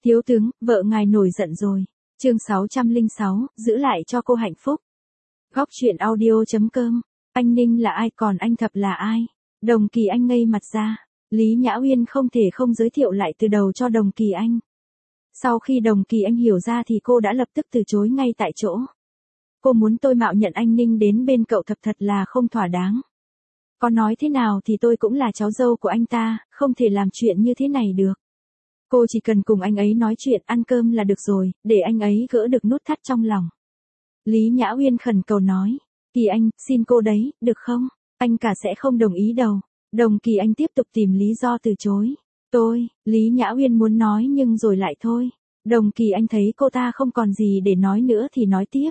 Thiếu tướng, vợ ngài nổi giận rồi. Chương 606, giữ lại cho cô hạnh phúc. Góc truyện audio.com. Anh Ninh là ai, còn anh Thập là ai? Đồng Kỳ Anh ngây mặt ra. Lý Nhã Uyên không thể không giới thiệu lại từ đầu cho Đồng Kỳ Anh. Sau khi Đồng Kỳ Anh hiểu ra thì cô đã lập tức từ chối ngay tại chỗ. Cô muốn tôi mạo nhận anh Ninh đến bên cậu Thập thật là không thỏa đáng. Có nói thế nào thì tôi cũng là cháu dâu của anh ta, không thể làm chuyện như thế này được. Cô chỉ cần cùng anh ấy nói chuyện ăn cơm là được rồi, để anh ấy gỡ được nút thắt trong lòng. Lý Nhã Uyên khẩn cầu nói. Kỳ Anh, xin cô đấy, được không? Anh cả sẽ không đồng ý đâu. Đồng Kỳ Anh tiếp tục tìm lý do từ chối. Lý Nhã Uyên muốn nói nhưng rồi lại thôi. Đồng Kỳ Anh thấy cô ta không còn gì để nói nữa thì nói tiếp.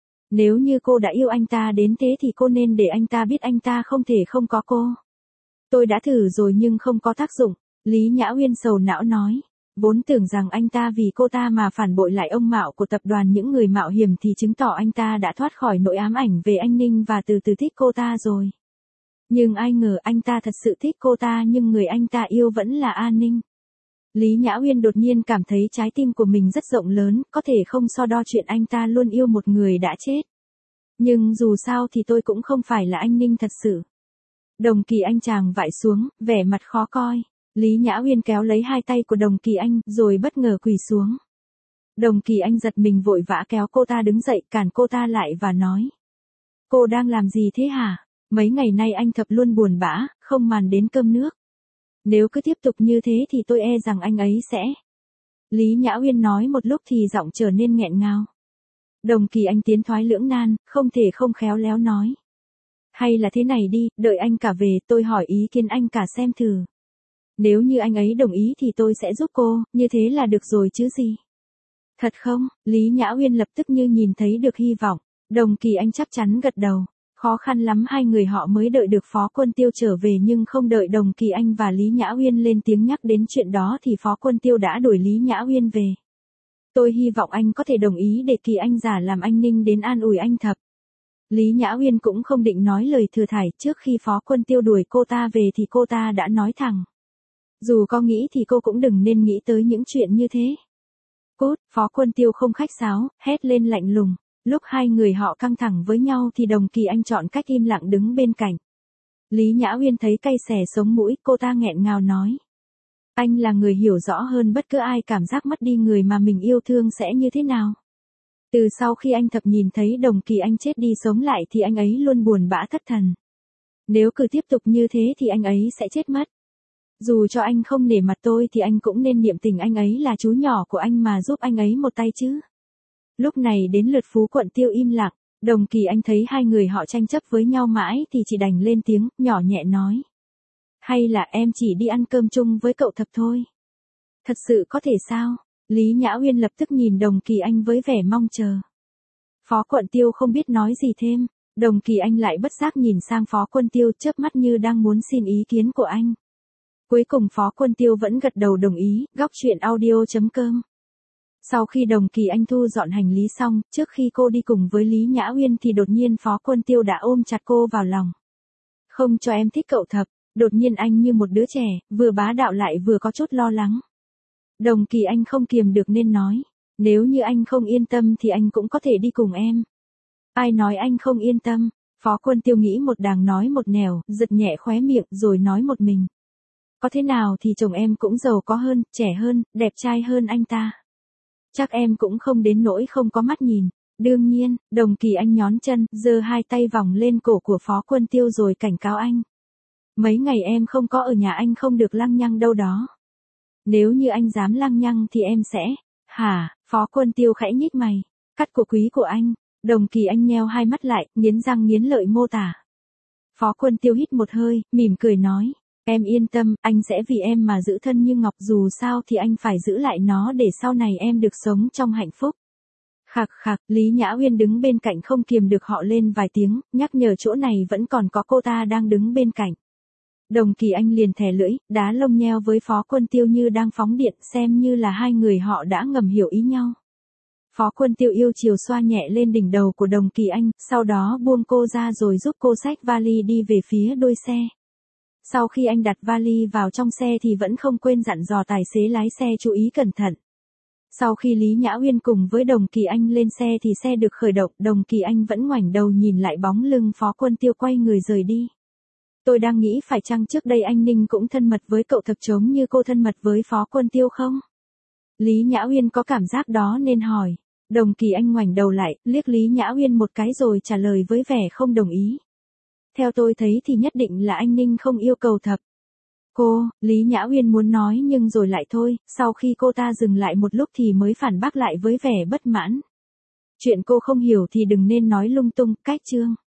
Nếu như cô đã yêu anh ta đến thế thì cô nên để anh ta biết anh ta không thể không có cô. Tôi đã thử rồi nhưng không có tác dụng. Lý Nhã Uyên sầu não nói. Vốn tưởng rằng anh ta vì cô ta mà phản bội lại ông Mạo của tập đoàn những người mạo hiểm thì chứng tỏ anh ta đã thoát khỏi nỗi ám ảnh về anh Ninh và từ từ thích cô ta rồi. Nhưng ai ngờ anh ta thật sự thích cô ta nhưng người anh ta yêu vẫn là An Ninh. Lý Nhã Uyên đột nhiên cảm thấy trái tim của mình rất rộng lớn, có thể không so đo chuyện anh ta luôn yêu một người đã chết. Nhưng dù sao thì tôi cũng không phải là anh Ninh thật sự. Đồng Kỳ Anh chàng vại xuống, vẻ mặt khó coi. Lý Nhã Uyên kéo lấy hai tay của Đồng Kỳ Anh, rồi bất ngờ quỳ xuống. Đồng Kỳ Anh giật mình vội vã kéo cô ta đứng dậy, cản cô ta lại và nói. Cô đang làm gì thế hả? Mấy ngày nay anh Thập luôn buồn bã, không màn đến cơm nước. Nếu cứ tiếp tục như thế thì tôi e rằng anh ấy sẽ... Lý Nhã Uyên nói một lúc thì giọng trở nên nghẹn ngào. Đồng Kỳ Anh tiến thoái lưỡng nan, không thể không khéo léo nói. Hay là thế này đi, đợi anh cả về tôi hỏi ý kiến anh cả xem thử. Nếu như anh ấy đồng ý thì tôi sẽ giúp cô, như thế là được rồi chứ gì. Thật không? Lý Nhã Uyên lập tức như nhìn thấy được hy vọng. Đồng Kỳ Anh chắc chắn gật đầu. Khó khăn lắm hai người họ mới đợi được Phó Quân Tiêu trở về nhưng không đợi Đồng Kỳ Anh và Lý Nhã Uyên lên tiếng nhắc đến chuyện đó thì Phó Quân Tiêu đã đuổi Lý Nhã Uyên về. Tôi hy vọng anh có thể đồng ý để Kỳ Anh giả làm anh Ninh đến an ủi anh Thập. Lý Nhã Uyên cũng không định nói lời thừa thải, trước khi Phó Quân Tiêu đuổi cô ta về thì cô ta đã nói thẳng. Dù có nghĩ thì cô cũng đừng nên nghĩ tới những chuyện như thế. Cút, Phó Quân Tiêu không khách sáo, hét lên lạnh lùng. Lúc hai người họ căng thẳng với nhau thì Đồng Kỳ Anh chọn cách im lặng đứng bên cạnh. Lý Nhã Uyên thấy cay xè sống mũi, cô ta nghẹn ngào nói. Anh là người hiểu rõ hơn bất cứ ai cảm giác mất đi người mà mình yêu thương sẽ như thế nào. Từ sau khi anh Thập nhìn thấy Đồng Kỳ Anh chết đi sống lại thì anh ấy luôn buồn bã thất thần. Nếu cứ tiếp tục như thế thì anh ấy sẽ chết mất. Dù cho anh không nể mặt tôi thì anh cũng nên niệm tình anh ấy là chú nhỏ của anh mà giúp anh ấy một tay chứ. Lúc này đến lượt Phú Quận Tiêu im lặng, Đồng Kỳ Anh thấy hai người họ tranh chấp với nhau mãi thì chỉ đành lên tiếng, nhỏ nhẹ nói. Hay là em chỉ đi ăn cơm chung với cậu Thập thôi? Thật sự có thể sao? Lý Nhã Uyên lập tức nhìn Đồng Kỳ Anh với vẻ mong chờ. Phó Quận Tiêu không biết nói gì thêm, Đồng Kỳ Anh lại bất giác nhìn sang Phó Quân Tiêu chớp mắt như đang muốn xin ý kiến của anh. Cuối cùng Phó Quân Tiêu vẫn gật đầu đồng ý, góc truyện audio.com. Sau khi Đồng Kỳ Anh thu dọn hành lý xong, trước khi cô đi cùng với Lý Nhã Uyên thì đột nhiên Phó Quân Tiêu đã ôm chặt cô vào lòng. Không cho em thích cậu Thập, đột nhiên anh như một đứa trẻ, vừa bá đạo lại vừa có chút lo lắng. Đồng Kỳ Anh không kiềm được nên nói, nếu như anh không yên tâm thì anh cũng có thể đi cùng em. Ai nói anh không yên tâm? Phó Quân Tiêu nghĩ một đàng nói một nẻo, giật nhẹ khóe miệng rồi nói một mình. Có thế nào thì chồng em cũng giàu có hơn, trẻ hơn, đẹp trai hơn anh ta. Chắc em cũng không đến nỗi không có mắt nhìn. Đương nhiên, Đồng Kỳ Anh nhón chân, giơ hai tay vòng lên cổ của Phó Quân Tiêu rồi cảnh cáo anh. Mấy ngày em không có ở nhà anh không được lăng nhăng đâu đó. Nếu như anh dám lăng nhăng thì em sẽ... Hả? Phó Quân Tiêu khẽ nhích mày. Cắt của quý của anh. Đồng Kỳ Anh nheo hai mắt lại, nghiến răng nghiến lợi mô tả. Phó Quân Tiêu hít một hơi, mỉm cười nói. Em yên tâm, anh sẽ vì em mà giữ thân như ngọc, dù sao thì anh phải giữ lại nó để sau này em được sống trong hạnh phúc. Khạc khạc, Lý Nhã Uyên đứng bên cạnh không kiềm được họ lên vài tiếng, nhắc nhở chỗ này vẫn còn có cô ta đang đứng bên cạnh. Đồng Kỳ Anh liền thè lưỡi, đá lông nheo với Phó Quân Tiêu như đang phóng điện, xem như là hai người họ đã ngầm hiểu ý nhau. Phó Quân Tiêu yêu chiều xoa nhẹ lên đỉnh đầu của Đồng Kỳ Anh, sau đó buông cô ra rồi giúp cô xách vali đi về phía đuôi xe. Sau khi anh đặt vali vào trong xe thì vẫn không quên dặn dò tài xế lái xe chú ý cẩn thận. Sau khi Lý Nhã Uyên cùng với Đồng Kỳ Anh lên xe thì xe được khởi động, Đồng Kỳ Anh vẫn ngoảnh đầu nhìn lại bóng lưng Phó Quân Tiêu quay người rời đi. Tôi đang nghĩ phải chăng trước đây anh Ninh cũng thân mật với cậu thật giống như cô thân mật với Phó Quân Tiêu không? Lý Nhã Uyên có cảm giác đó nên hỏi. Đồng Kỳ Anh ngoảnh đầu lại, liếc Lý Nhã Uyên một cái rồi trả lời với vẻ không đồng ý. Theo tôi thấy thì nhất định là anh Ninh không yêu cầu thật. Lý Nhã Uyên muốn nói nhưng rồi lại thôi, sau khi cô ta dừng lại một lúc thì mới phản bác lại với vẻ bất mãn. Chuyện cô không hiểu thì đừng nên nói lung tung, cách chương.